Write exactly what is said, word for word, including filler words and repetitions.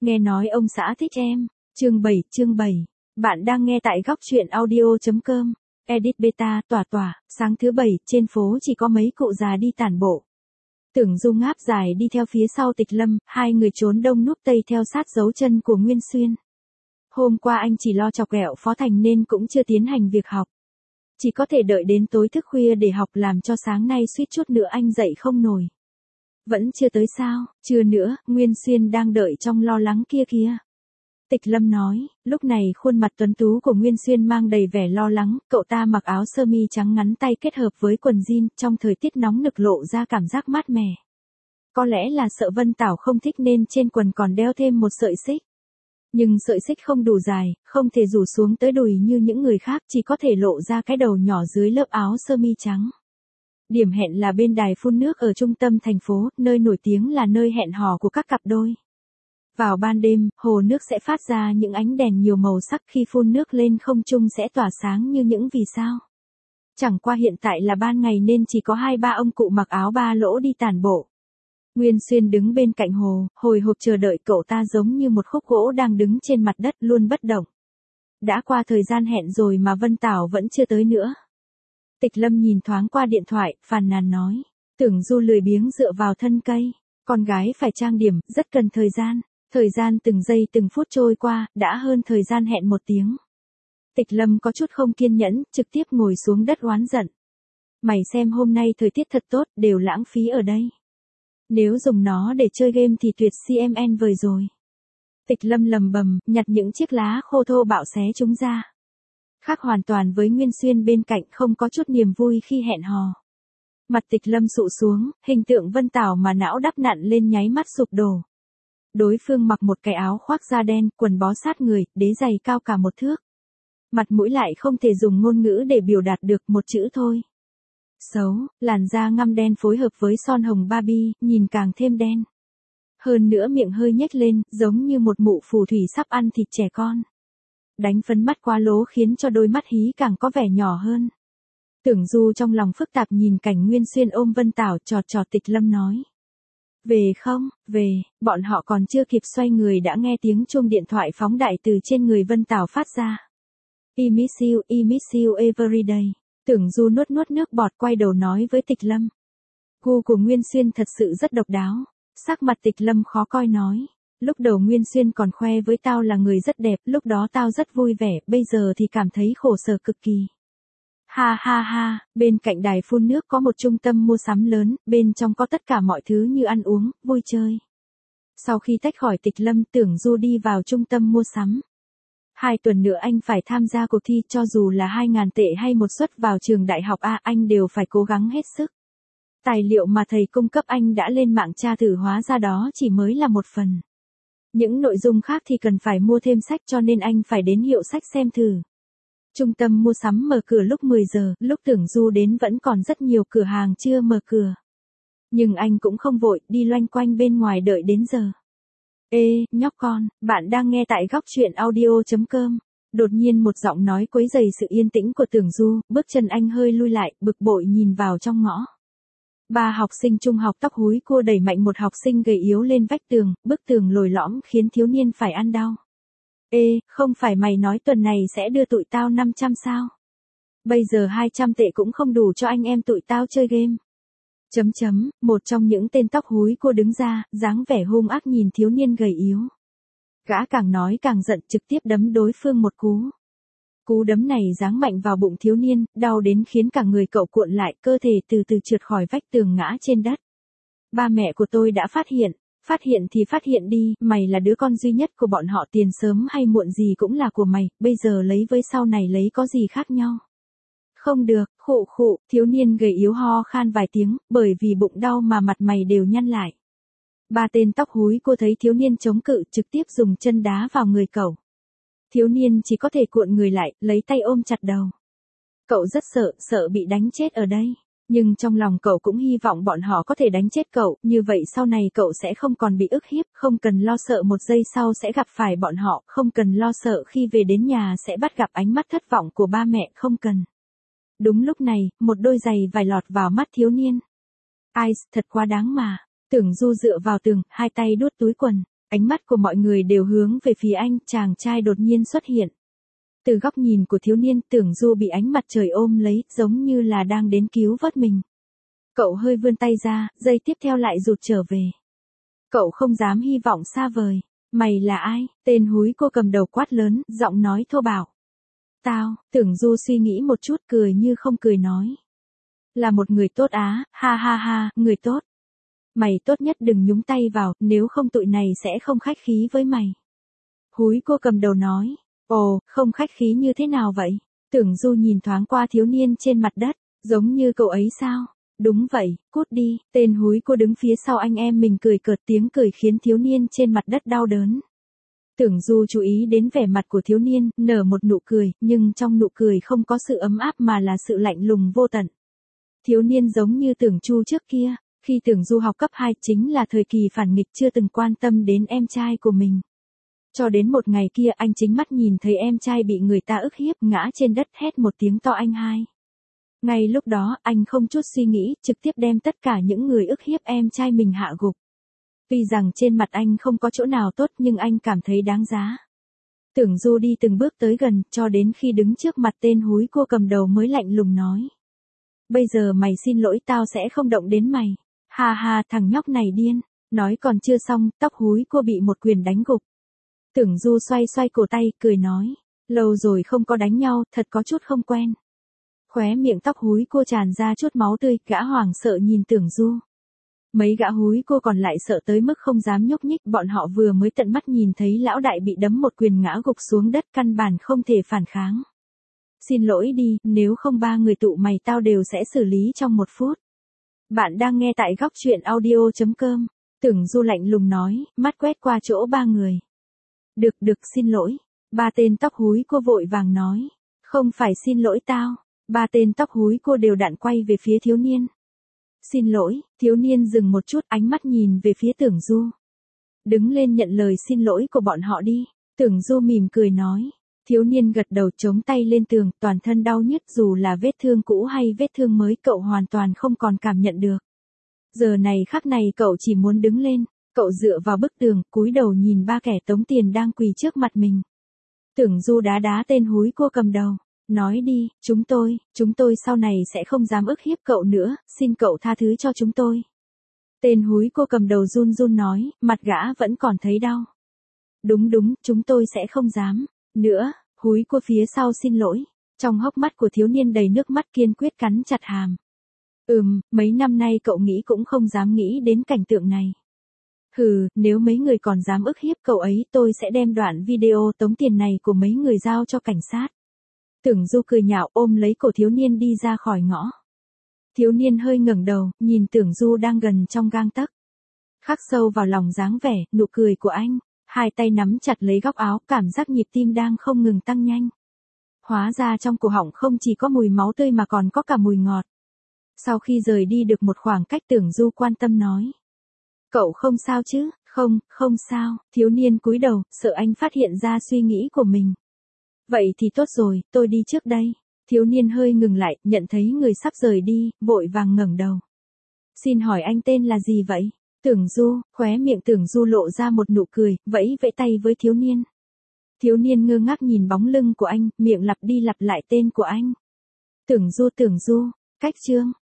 Nghe nói ông xã thích em. Chương bảy, chương bảy. Bạn đang nghe tại góc truyện audio.com. Edit beta, tỏa tỏa, sáng thứ bảy, trên phố chỉ có mấy cụ già đi tản bộ. Tưởng Du ngáp dài đi theo phía sau Tịch Lâm, hai người trốn đông núp tây theo sát dấu chân của Nguyên Xuyên. Hôm qua anh chỉ lo chọc ghẹo Phó Thành nên cũng chưa tiến hành việc học. Chỉ có thể đợi đến tối thức khuya để học, làm cho sáng nay suýt chút nữa anh dậy không nổi. Vẫn chưa tới sao? Chưa nữa, Nguyên Xuyên đang đợi trong lo lắng kia kìa. Tịch Lâm nói, lúc này khuôn mặt tuấn tú của Nguyên Xuyên mang đầy vẻ lo lắng, cậu ta mặc áo sơ mi trắng ngắn tay kết hợp với quần jean, trong thời tiết nóng nực lộ ra cảm giác mát mẻ. Có lẽ là sợ Vân Tảo không thích nên trên quần còn đeo thêm một sợi xích. Nhưng sợi xích không đủ dài, không thể rủ xuống tới đùi như những người khác, chỉ có thể lộ ra cái đầu nhỏ dưới lớp áo sơ mi trắng. Điểm hẹn là bên đài phun nước ở trung tâm thành phố, nơi nổi tiếng là nơi hẹn hò của các cặp đôi. Vào ban đêm, hồ nước sẽ phát ra những ánh đèn nhiều màu sắc, khi phun nước lên không trung sẽ tỏa sáng như những vì sao. Chẳng qua hiện tại là ban ngày nên chỉ có hai ba ông cụ mặc áo ba lỗ đi tản bộ. Nguyên Xuyên đứng bên cạnh hồ, hồi hộp chờ đợi, cậu ta giống như một khúc gỗ đang đứng trên mặt đất luôn bất động. Đã qua thời gian hẹn rồi mà Vân Tảo vẫn chưa tới nữa. Tịch Lâm nhìn thoáng qua điện thoại, phàn nàn nói. Tưởng Du lười biếng dựa vào thân cây. Con gái phải trang điểm, rất cần thời gian. Thời gian từng giây từng phút trôi qua, đã hơn thời gian hẹn một tiếng. Tịch Lâm có chút không kiên nhẫn, trực tiếp ngồi xuống đất oán giận. Mày xem hôm nay thời tiết thật tốt, đều lãng phí ở đây. Nếu dùng nó để chơi game thì tuyệt xê em en vời rồi. Tịch Lâm lầm bầm, nhặt những chiếc lá khô thô bạo xé chúng ra. Khác hoàn toàn với Nguyên Xuyên bên cạnh, không có chút niềm vui khi hẹn hò. Mặt Tịch Lâm sụ xuống, hình tượng Vân Tảo mà não đắp nặn lên nháy mắt sụp đổ. Đối phương mặc một cái áo khoác da đen, quần bó sát người, đế giày cao cả một thước. Mặt mũi lại không thể dùng ngôn ngữ để biểu đạt được, một chữ thôi. Xấu, làn da ngăm đen phối hợp với son hồng Barbie, nhìn càng thêm đen. Hơn nữa miệng hơi nhếch lên, giống như một mụ phù thủy sắp ăn thịt trẻ con. Đánh phấn mắt quá lố khiến cho đôi mắt hí càng có vẻ nhỏ hơn. Tưởng Du trong lòng phức tạp nhìn cảnh Nguyên Xuyên ôm Vân Tảo, chọt chọt Tịch Lâm nói. Về không, về, bọn họ còn chưa kịp xoay người đã nghe tiếng chuông điện thoại phóng đại từ trên người Vân Tảo phát ra. I miss you, I miss you every day. Tưởng Du nuốt nuốt nước bọt quay đầu nói với Tịch Lâm. Gu của Nguyên Xuyên thật sự rất độc đáo. Sắc mặt Tịch Lâm khó coi nói. Lúc đầu Nguyên Xuyên còn khoe với tao là người rất đẹp, lúc đó tao rất vui vẻ, bây giờ thì cảm thấy khổ sở cực kỳ. Ha ha ha, bên cạnh đài phun nước có một trung tâm mua sắm lớn, bên trong có tất cả mọi thứ như ăn uống, vui chơi. Sau khi tách khỏi Tịch Lâm, Tưởng Du đi vào trung tâm mua sắm. Hai tuần nữa anh phải tham gia cuộc thi, cho dù là hai ngàn tệ hay một suất vào trường đại học A, anh đều phải cố gắng hết sức. Tài liệu mà thầy cung cấp anh đã lên mạng tra thử, hóa ra đó chỉ mới là một phần. Những nội dung khác thì cần phải mua thêm sách, cho nên anh phải đến hiệu sách xem thử. Trung tâm mua sắm mở cửa lúc mười giờ, lúc Tưởng Du đến vẫn còn rất nhiều cửa hàng chưa mở cửa. Nhưng anh cũng không vội, đi loanh quanh bên ngoài đợi đến giờ. Ê, nhóc con, bạn đang nghe tại góc truyện audio.com. Đột nhiên một giọng nói quấy rầy sự yên tĩnh của Tưởng Du, bước chân anh hơi lui lại, bực bội nhìn vào trong ngõ. Ba học sinh trung học tóc húi cua đẩy mạnh một học sinh gầy yếu lên vách tường, bức tường lồi lõm khiến thiếu niên phải ăn đau. Ê, không phải mày nói tuần này sẽ đưa tụi tao năm trăm sao? Bây giờ hai trăm tệ cũng không đủ cho anh em tụi tao chơi game. Chấm chấm, một trong những tên tóc húi cua đứng ra, dáng vẻ hung ác nhìn thiếu niên gầy yếu. Gã càng nói càng giận, trực tiếp đấm đối phương một cú. Cú đấm này giáng mạnh vào bụng thiếu niên, đau đến khiến cả người cậu cuộn lại, cơ thể từ từ trượt khỏi vách tường ngã trên đất. Ba mẹ của tôi đã phát hiện. Phát hiện thì phát hiện đi, mày là đứa con duy nhất của bọn họ, tiền sớm hay muộn gì cũng là của mày, bây giờ lấy với sau này lấy có gì khác nhau. Không được, khụ khụ, thiếu niên gầy yếu ho khan vài tiếng, bởi vì bụng đau mà mặt mày đều nhăn lại. Ba tên tóc húi cô thấy thiếu niên chống cự, trực tiếp dùng chân đá vào người cậu. Thiếu niên chỉ có thể cuộn người lại, lấy tay ôm chặt đầu. Cậu rất sợ, sợ bị đánh chết ở đây. Nhưng trong lòng cậu cũng hy vọng bọn họ có thể đánh chết cậu, như vậy sau này cậu sẽ không còn bị ức hiếp, không cần lo sợ một giây sau sẽ gặp phải bọn họ, không cần lo sợ khi về đến nhà sẽ bắt gặp ánh mắt thất vọng của ba mẹ, không cần. Đúng lúc này, một đôi giày vải lọt vào mắt thiếu niên. Ai, thật quá đáng mà. Tưởng Du dựa vào tường, hai tay đút túi quần. Ánh mắt của mọi người đều hướng về phía anh, chàng trai đột nhiên xuất hiện. Từ góc nhìn của thiếu niên, Tưởng Du bị ánh mặt trời ôm lấy, giống như là đang đến cứu vớt mình. Cậu hơi vươn tay ra, giây tiếp theo lại rụt trở về. Cậu không dám hy vọng xa vời. Mày là ai? Tên húi cô cầm đầu quát lớn, giọng nói thô bạo. Tao, Tưởng Du suy nghĩ một chút, cười như không cười nói. Là một người tốt á, ha ha ha, người tốt. Mày tốt nhất đừng nhúng tay vào, nếu không tụi này sẽ không khách khí với mày. Húi cô cầm đầu nói. Ồ, không khách khí như thế nào vậy? Tưởng Du nhìn thoáng qua thiếu niên trên mặt đất, giống như cậu ấy sao? Đúng vậy, cút đi, tên húi cô đứng phía sau anh em mình cười cợt, tiếng cười khiến thiếu niên trên mặt đất đau đớn. Tưởng Du chú ý đến vẻ mặt của thiếu niên, nở một nụ cười, nhưng trong nụ cười không có sự ấm áp mà là sự lạnh lùng vô tận. Thiếu niên giống như Tưởng Chu trước kia, khi Tưởng Du học cấp hai chính là thời kỳ phản nghịch, chưa từng quan tâm đến em trai của mình. Cho đến một ngày kia anh chính mắt nhìn thấy em trai bị người ta ức hiếp, ngã trên đất hét một tiếng to anh hai. Ngay lúc đó anh không chút suy nghĩ, trực tiếp đem tất cả những người ức hiếp em trai mình hạ gục. Tuy rằng trên mặt anh không có chỗ nào tốt nhưng anh cảm thấy đáng giá. Tưởng Du đi từng bước tới gần, cho đến khi đứng trước mặt tên húi cô cầm đầu mới lạnh lùng nói. Bây giờ mày xin lỗi tao sẽ không động đến mày. Ha ha, thằng nhóc này điên. Nói còn chưa xong, tóc húi cô bị một quyền đánh gục. Tưởng Du xoay xoay cổ tay, cười nói. Lâu rồi không có đánh nhau, thật có chút không quen. Khóe miệng tóc húi cô tràn ra chút máu tươi, gã hoảng sợ nhìn Tưởng Du. Mấy gã húi cô còn lại sợ tới mức không dám nhúc nhích, bọn họ vừa mới tận mắt nhìn thấy lão đại bị đấm một quyền ngã gục xuống đất, căn bản không thể phản kháng. Xin lỗi đi, nếu không ba người tụ mày tao đều sẽ xử lý trong một phút. Bạn đang nghe tại góc truyện audio chấm com. Tưởng Du lạnh lùng nói, mắt quét qua chỗ ba người. Được được, xin lỗi. Ba tên tóc húi cô vội vàng nói. Không phải xin lỗi tao. Ba tên tóc húi cô đều đặn quay về phía thiếu niên. Xin lỗi, thiếu niên dừng một chút, ánh mắt nhìn về phía Tưởng Du. Đứng lên nhận lời xin lỗi của bọn họ đi. Tưởng Du mỉm cười nói. Thiếu niên gật đầu, chống tay lên tường, toàn thân đau nhức, dù là vết thương cũ hay vết thương mới cậu hoàn toàn không còn cảm nhận được. Giờ này khắc này cậu chỉ muốn đứng lên, cậu dựa vào bức tường, cúi đầu nhìn ba kẻ tống tiền đang quỳ trước mặt mình. Tưởng Du đá đá tên húi cô cầm đầu, nói đi, chúng tôi, chúng tôi sau này sẽ không dám ức hiếp cậu nữa, xin cậu tha thứ cho chúng tôi. Tên húi cô cầm đầu run run nói, mặt gã vẫn còn thấy đau. Đúng đúng, chúng tôi sẽ không dám. Nữa, húi cô phía sau xin lỗi. Trong hốc mắt của thiếu niên đầy nước mắt, kiên quyết cắn chặt hàm. Ừm, mấy năm nay cậu nghĩ cũng không dám nghĩ đến cảnh tượng này. Hừ, nếu mấy người còn dám ức hiếp cậu ấy, tôi sẽ đem đoạn video tống tiền này của mấy người giao cho cảnh sát. Tưởng Du cười nhạo, ôm lấy cổ thiếu niên đi ra khỏi ngõ. Thiếu niên hơi ngẩng đầu, nhìn Tưởng Du đang gần trong gang tấc. Khắc sâu vào lòng dáng vẻ, nụ cười của anh. Hai tay nắm chặt lấy góc áo, cảm giác nhịp tim đang không ngừng tăng nhanh. Hóa ra trong cổ họng không chỉ có mùi máu tươi mà còn có cả mùi ngọt. Sau khi rời đi được một khoảng cách, Tưởng Du quan tâm nói. Cậu không sao chứ? Không, không sao. Thiếu niên cúi đầu, sợ anh phát hiện ra suy nghĩ của mình. Vậy thì tốt rồi, tôi đi trước đây. Thiếu niên hơi ngừng lại, nhận thấy người sắp rời đi, vội vàng ngẩng đầu. Xin hỏi anh tên là gì vậy? Tưởng Du, khóe miệng Tưởng Du lộ ra một nụ cười, vẫy vẫy tay với thiếu niên. Thiếu niên ngơ ngác nhìn bóng lưng của anh, miệng lặp đi lặp lại tên của anh. Tưởng Du, Tưởng Du, cách chương.